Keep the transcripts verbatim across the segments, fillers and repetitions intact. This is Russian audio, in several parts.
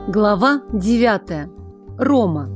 Глава девятая. Рома.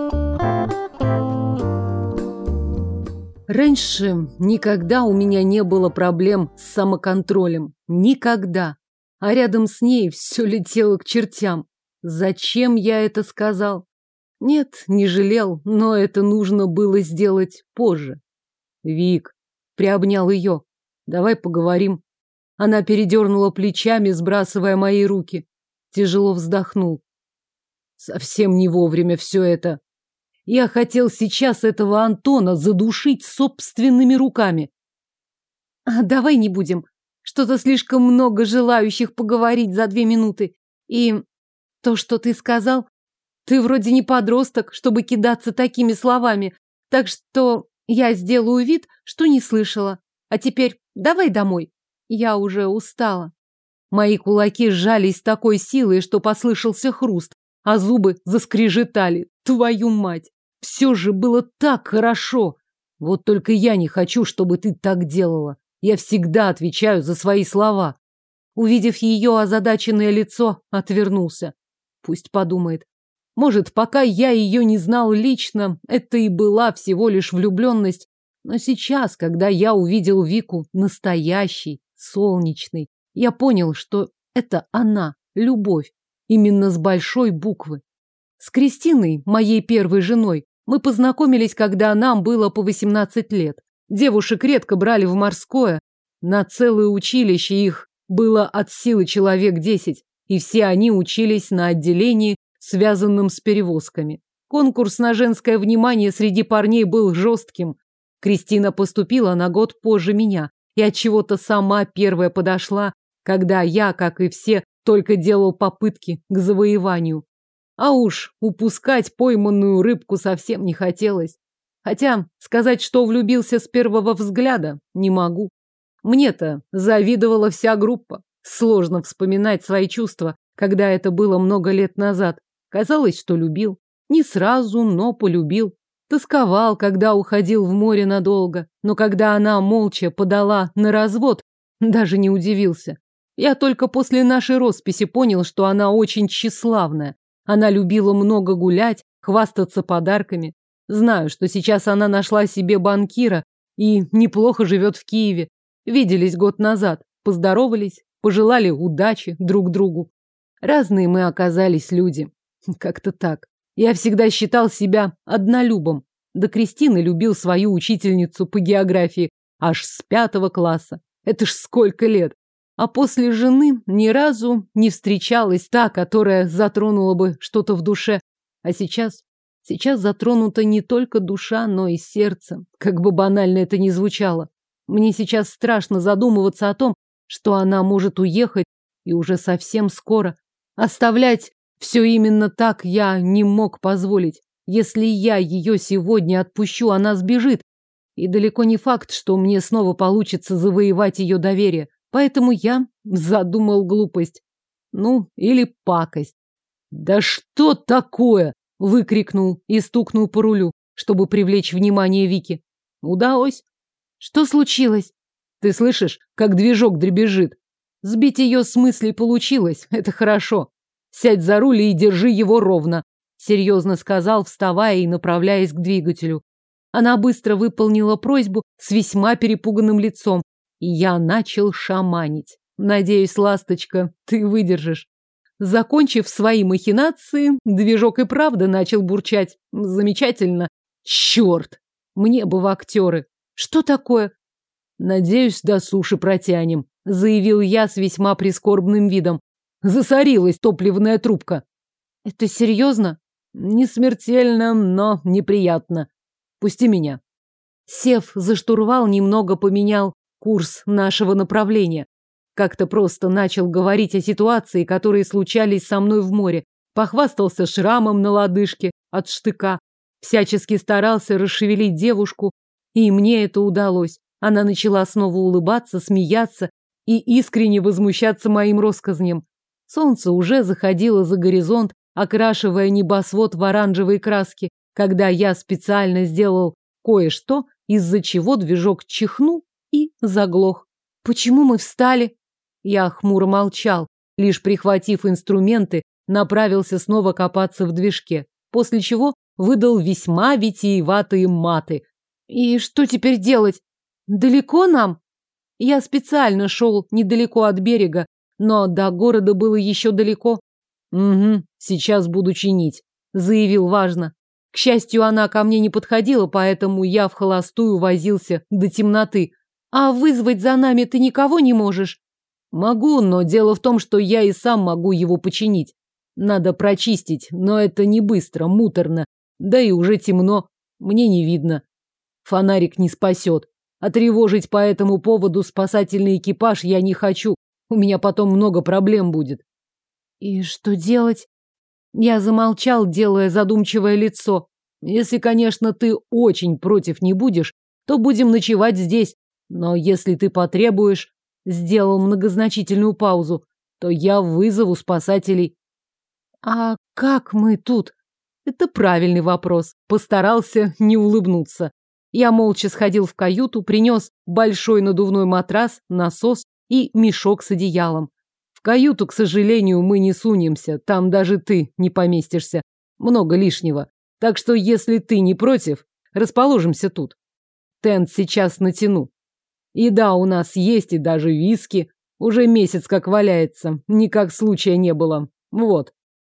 Раньше никогда у меня не было проблем с самоконтролем. Никогда. А рядом с ней все летело к чертям. Зачем я это сказал? Нет, не жалел, но это нужно было сделать позже. Вик, приобнял ее. Давай поговорим. Она передернула плечами, сбрасывая мои руки. Тяжело вздохнул. Совсем не вовремя все это. Я хотел сейчас этого Антона задушить собственными руками. А давай не будем. Что-то слишком много желающих поговорить за две минуты. И то, что ты сказал, ты вроде не подросток, чтобы кидаться такими словами. Так что я сделаю вид, что не слышала. А теперь давай домой. Я уже устала. Мои кулаки сжались с такой силой, что послышался хруст, а зубы заскрежетали. Твою мать! Все же было так хорошо. Вот только я не хочу, чтобы ты так делала. Я всегда отвечаю за свои слова. Увидев ее озадаченное лицо, отвернулся. Пусть подумает. Может, пока я ее не знал лично, это и была всего лишь влюбленность. Но сейчас, когда я увидел Вику настоящей, солнечной, я понял, что это она, любовь, именно с большой буквы. С Кристиной, моей первой женой, мы познакомились, когда нам было по восемнадцать лет. Девушек редко брали в морское. На целое училище их было от силы человек десять, и все они учились на отделении, связанном с перевозками. Конкурс на женское внимание среди парней был жестким. Кристина поступила на год позже меня и отчего-то сама первая подошла, когда я, как и все, только делал попытки к завоеванию. А уж упускать пойманную рыбку совсем не хотелось. Хотя сказать, что влюбился с первого взгляда, не могу. Мне-то завидовала вся группа. Сложно вспоминать свои чувства, когда это было много лет назад. Казалось, что любил. Не сразу, но полюбил. Тосковал, когда уходил в море надолго. Но когда она молча подала на развод, даже не удивился. Я только после нашей росписи понял, что она очень тщеславная. Она любила много гулять, хвастаться подарками. Знаю, что сейчас она нашла себе банкира и неплохо живет в Киеве. Виделись год назад, поздоровались, пожелали удачи друг другу. Разные мы оказались люди. Как-то так. Я всегда считал себя однолюбом. До Кристины любил свою учительницу по географии аж с пятого класса. Это ж сколько лет. А после жены ни разу не встречалась та, которая затронула бы что-то в душе. А сейчас? Сейчас затронута не только душа, но и сердце. Как бы банально это ни звучало. Мне сейчас страшно задумываться о том, что она может уехать, и уже совсем скоро. Оставлять все именно так я не мог позволить. Если я ее сегодня отпущу, она сбежит. И далеко не факт, что мне снова получится завоевать ее доверие. Поэтому я задумал глупость. Ну, или пакость. «Да что такое?» — выкрикнул и стукнул по рулю, чтобы привлечь внимание Вики. Удалось. «Что случилось?» «Ты слышишь, как движок дребезжит?» Сбить ее с мыслей получилось, это хорошо. Сядь за руль и держи его ровно, серьезно сказал, вставая и направляясь к двигателю. Она быстро выполнила просьбу с весьма перепуганным лицом, и я начал шаманить. Надеюсь, ласточка, ты выдержишь. Закончив свои махинации, движок и правда начал бурчать. Замечательно. Черт! Мне бы в актеры. Что такое? Надеюсь, до суши протянем, заявил я с весьма прискорбным видом. Засорилась топливная трубка. Это серьезно? Не смертельно, но неприятно. Пусти меня. Сев за штурвал, немного поменял курс нашего направления. Как-то просто начал говорить о ситуации, которые случались со мной в море. Похвастался шрамом на лодыжке от штыка. Всячески старался расшевелить девушку, и мне это удалось. Она начала снова улыбаться, смеяться и искренне возмущаться моим россказням. Солнце уже заходило за горизонт, окрашивая небосвод в оранжевые краски, когда я специально сделал кое-что, из-за чего движок чихнул и заглох. Почему мы встали? Я хмуро молчал, лишь прихватив инструменты, направился снова копаться в движке, после чего выдал весьма витиеватые маты. И что теперь делать? Далеко нам? Я специально шел недалеко от берега, но до города было еще далеко. Угу, сейчас буду чинить, заявил важно. К счастью, она ко мне не подходила, поэтому я в холостую возился до темноты. А вызвать за нами ты никого не можешь? Могу, но дело в том, что я и сам могу его починить. Надо прочистить, но это не быстро, муторно. Да и уже темно, мне не видно. Фонарик не спасет. А тревожить по этому поводу спасательный экипаж я не хочу. У меня потом много проблем будет. И что делать? Я замолчал, делая задумчивое лицо. Если, конечно, ты очень против не будешь, то будем ночевать здесь. Но если ты потребуешь, сделал многозначительную паузу, то я вызову спасателей. А как мы тут? Это правильный вопрос. Постарался не улыбнуться. Я молча сходил в каюту, принес большой надувной матрас, насос и мешок с одеялом. В каюту, к сожалению, мы не сунемся, там даже ты не поместишься. Много лишнего. Так что, если ты не против, расположимся тут. Тент сейчас натяну. Еда у нас есть и даже виски. Уже месяц как валяется, никак случая не было. Вот.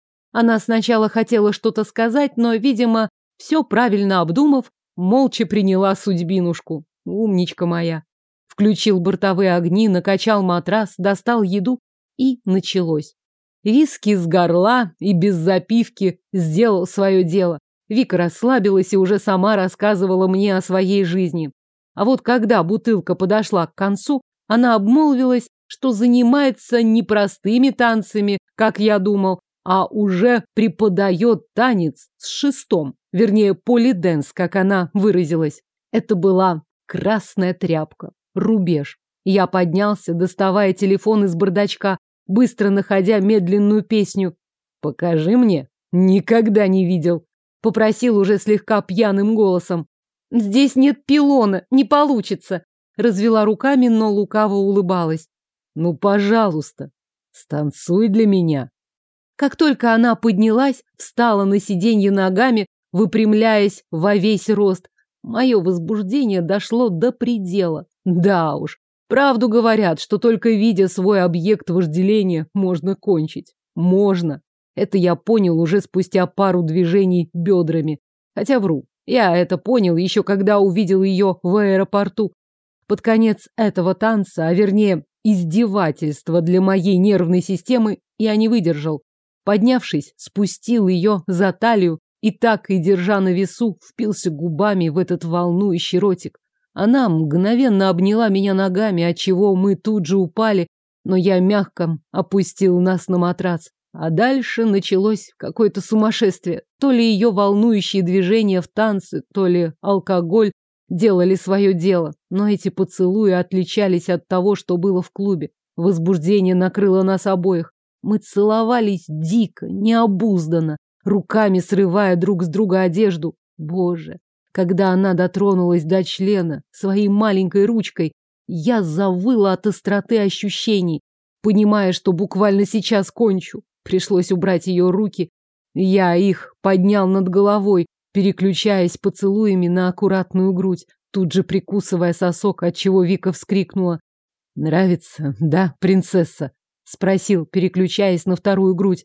Она сначала хотела что-то сказать, но, видимо, все правильно обдумав, молча приняла судьбинушку. Умничка моя. Включил бортовые огни, накачал матрас, достал еду, и началось. Виски с горла и без запивки сделал свое дело. Вика расслабилась и уже сама рассказывала мне о своей жизни. А вот когда бутылка подошла к концу, она обмолвилась, что занимается не простыми танцами, как я думал, а уже преподает танец с шестом, вернее, полиденс, как она выразилась. Это была красная тряпка, рубеж. Я поднялся, доставая телефон из бардачка, быстро находя медленную песню. «Покажи мне». Никогда не видел. Попросил уже слегка пьяным голосом. «Здесь нет пилона, не получится». Развела руками, но лукаво улыбалась. «Ну, пожалуйста, станцуй для меня». Как только она поднялась, встала на сиденье ногами, выпрямляясь во весь рост. Мое возбуждение дошло до предела. Да уж, правду говорят, что только видя свой объект вожделения, можно кончить. Можно. Это я понял уже спустя пару движений бедрами. Хотя вру. Я это понял еще когда увидел ее в аэропорту. Под конец этого танца, а вернее издевательства для моей нервной системы, я не выдержал. Поднявшись, спустил ее за талию и так и, держа на весу, впился губами в этот волнующий ротик. Она мгновенно обняла меня ногами, отчего мы тут же упали, но я мягко опустил нас на матрас. А дальше началось какое-то сумасшествие. То ли ее волнующие движения в танце, то ли алкоголь делали свое дело. Но эти поцелуи отличались от того, что было в клубе. Возбуждение накрыло нас обоих. Мы целовались дико, необузданно, руками срывая друг с друга одежду. Боже, когда она дотронулась до члена своей маленькой ручкой, я завыла от остроты ощущений, понимая, что буквально сейчас кончу. Пришлось убрать ее руки. Я их поднял над головой, переключаясь поцелуями на аккуратную грудь, тут же прикусывая сосок, отчего Вика вскрикнула. «Нравится, да, принцесса?» — спросил, переключаясь на вторую грудь.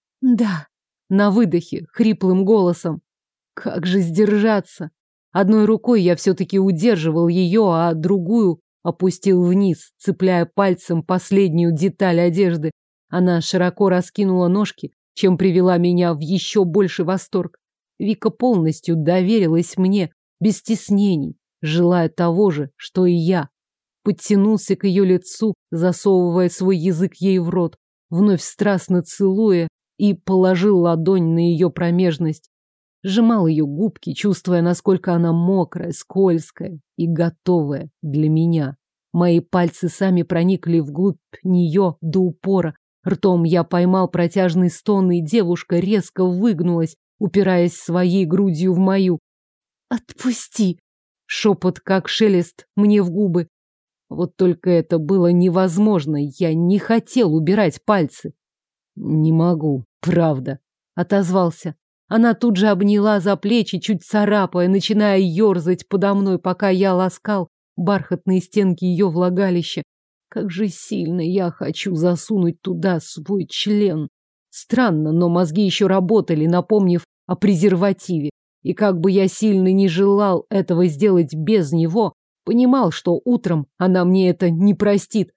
«Да», на выдохе, хриплым голосом. Как же сдержаться? Одной рукой я все-таки удерживал ее, а другую опустил вниз, цепляя пальцем последнюю деталь одежды. Она широко раскинула ножки, чем привела меня в еще больший восторг. Вика полностью доверилась мне, без стеснений, желая того же, что и я. Подтянулся к ее лицу, засовывая свой язык ей в рот, вновь страстно целуя, и положил ладонь на ее промежность. Сжимал ее губки, чувствуя, насколько она мокрая, скользкая и готовая для меня. Мои пальцы сами проникли вглубь нее до упора. Ртом я поймал протяжный стон, и девушка резко выгнулась, упираясь своей грудью в мою. «Отпусти!» Шепот, как шелест, мне в губы. Вот только это было невозможно. Я не хотел убирать пальцы. «Не могу. Правда, отозвался. Она тут же обняла за плечи, чуть царапая, начиная ерзать подо мной, пока я ласкал бархатные стенки ее влагалища. Как же сильно я хочу засунуть туда свой член. Странно, но мозги еще работали, напомнив о презервативе. И как бы я сильно не желал этого сделать без него, понимал, что утром она мне это не простит.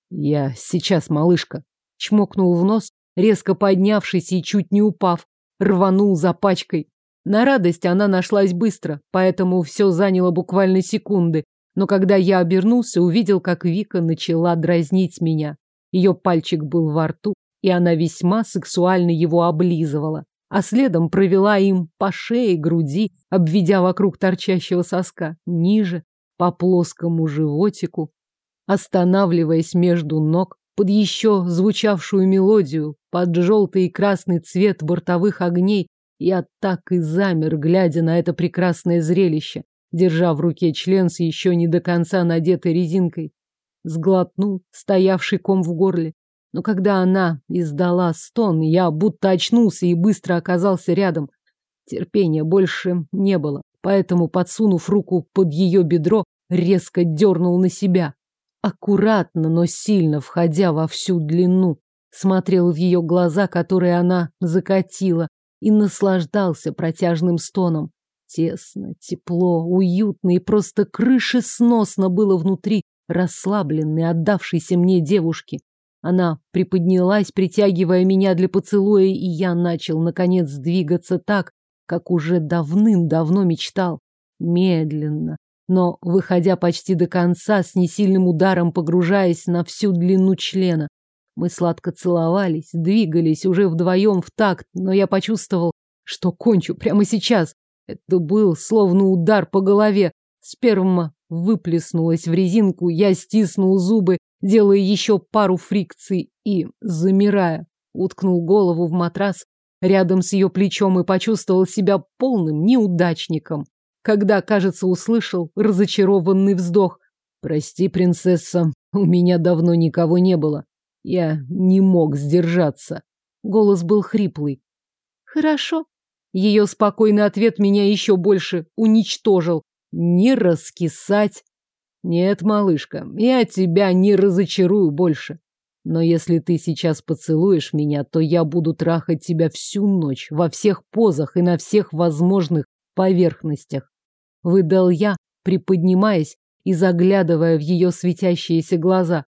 Я сейчас, малышка. Чмокнул в нос, резко поднявшись и чуть не упав, рванул за пачкой. На радость она нашлась быстро, поэтому все заняло буквально секунды. Но когда я обернулся, увидел, как Вика начала дразнить меня. Ее пальчик был во рту, и она весьма сексуально его облизывала, а следом провела им по шее, груди, обведя вокруг торчащего соска, ниже, по плоскому животику, останавливаясь между ног, под еще звучавшую мелодию, под желтый и красный цвет бортовых огней. Я так и замер, глядя на это прекрасное зрелище, держа в руке член с еще не до конца надетой резинкой. Сглотнул стоявший ком в горле. Но когда она издала стон, я будто очнулся и быстро оказался рядом. Терпения больше не было, поэтому, подсунув руку под ее бедро, резко дернул на себя. Аккуратно, но сильно входя во всю длину, смотрел в ее глаза, которые она закатила, и наслаждался протяжным стоном. Тесно, тепло, уютно и просто крышесносно было внутри расслабленной, отдавшейся мне девушки. Она приподнялась, притягивая меня для поцелуя, и я начал, наконец, двигаться так, как уже давным-давно мечтал. Медленно, но, выходя почти до конца, с несильным ударом погружаясь на всю длину члена. Мы сладко целовались, двигались уже вдвоем в такт, но я почувствовал, что кончу прямо сейчас. Это был словно удар по голове. Сперма выплеснулась в резинку, я стиснул зубы, делая еще пару фрикций и, замирая, уткнул голову в матрас рядом с ее плечом и почувствовал себя полным неудачником, когда, кажется, услышал разочарованный вздох. «Прости, принцесса, у меня давно никого не было. Я не мог сдержаться». Голос был хриплый. «Хорошо». Ее спокойный ответ меня еще больше уничтожил. «Не раскисать». «Нет, малышка, я тебя не разочарую больше. Но если ты сейчас поцелуешь меня, то я буду трахать тебя всю ночь, во всех позах и на всех возможных поверхностях», выдал я, приподнимаясь и заглядывая в ее светящиеся глаза.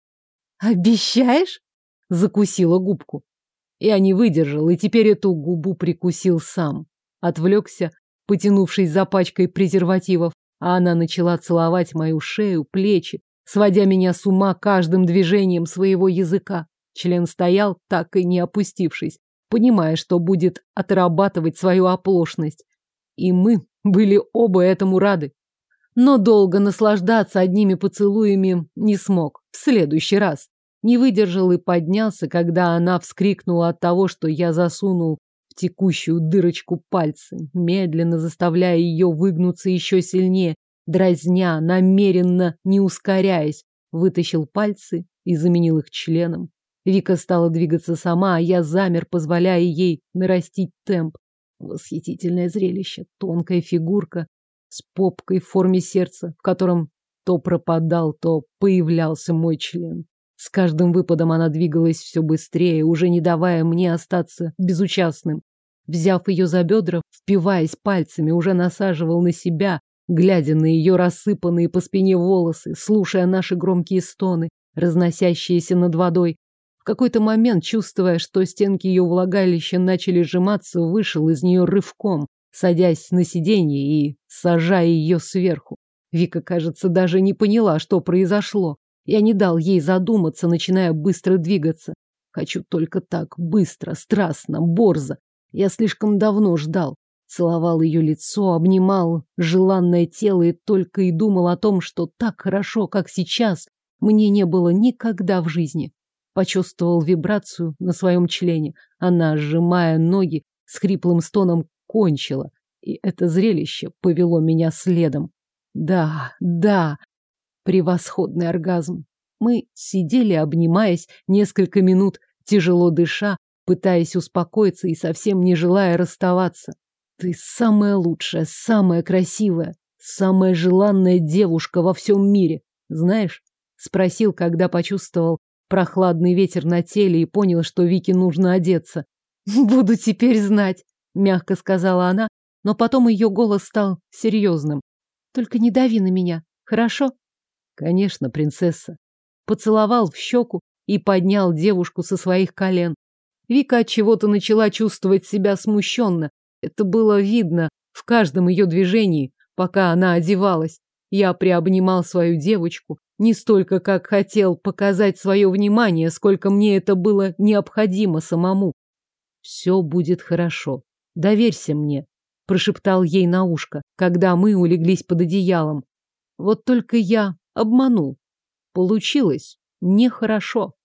«Обещаешь?» Закусила губку. Я не выдержал, и теперь эту губу прикусил сам. Отвлекся, потянувшись за пачкой презервативов, а она начала целовать мою шею, плечи, сводя меня с ума каждым движением своего языка. Член стоял, так и не опустившись, понимая, что будет отрабатывать свою оплошность. И мы были оба этому рады. Но долго наслаждаться одними поцелуями не смог. В следующий раз. Не выдержал и поднялся, когда она вскрикнула от того, что я засунул в текущую дырочку пальцы, медленно заставляя ее выгнуться еще сильнее, дразня, намеренно не ускоряясь, вытащил пальцы и заменил их членом. Вика стала двигаться сама, а я замер, позволяя ей нарастить темп. Восхитительное зрелище, тонкая фигурка с попкой в форме сердца, в котором то пропадал, то появлялся мой член. С каждым выпадом она двигалась все быстрее, уже не давая мне остаться безучастным. Взяв ее за бедра, впиваясь пальцами, уже насаживал на себя, глядя на ее рассыпанные по спине волосы, слушая наши громкие стоны, разносящиеся над водой. В какой-то момент, чувствуя, что стенки ее влагалища начали сжиматься, вышел из нее рывком, садясь на сиденье и сажая ее сверху. Вика, кажется, даже не поняла, что произошло. Я не дал ей задуматься, начиная быстро двигаться. Хочу только так, быстро, страстно, борзо. Я слишком давно ждал. Целовал ее лицо, обнимал желанное тело и только и думал о том, что так хорошо, как сейчас, мне не было никогда в жизни. Почувствовал вибрацию на своем члене. Она, сжимая ноги, с хриплым стоном кончила. И это зрелище повело меня следом. Да, да, превосходный оргазм. Мы сидели, обнимаясь, несколько минут, тяжело дыша, пытаясь успокоиться и совсем не желая расставаться. Ты самая лучшая, самая красивая, самая желанная девушка во всем мире. Знаешь? Спросил, когда почувствовал прохладный ветер на теле и понял, что Вике нужно одеться. Буду теперь знать, мягко сказала она, но потом ее голос стал серьезным. Только не дави на меня, хорошо? Конечно, принцесса. Поцеловал в щеку и поднял девушку со своих колен. Вика от чего-то начала чувствовать себя смущенно. Это было видно в каждом ее движении, пока она одевалась. Я приобнимал свою девочку не столько, как хотел показать свое внимание, сколько мне это было необходимо самому. Все будет хорошо. Доверься мне, прошептал ей на ушко, когда мы улеглись под одеялом. Вот только я обманул. Получилось нехорошо.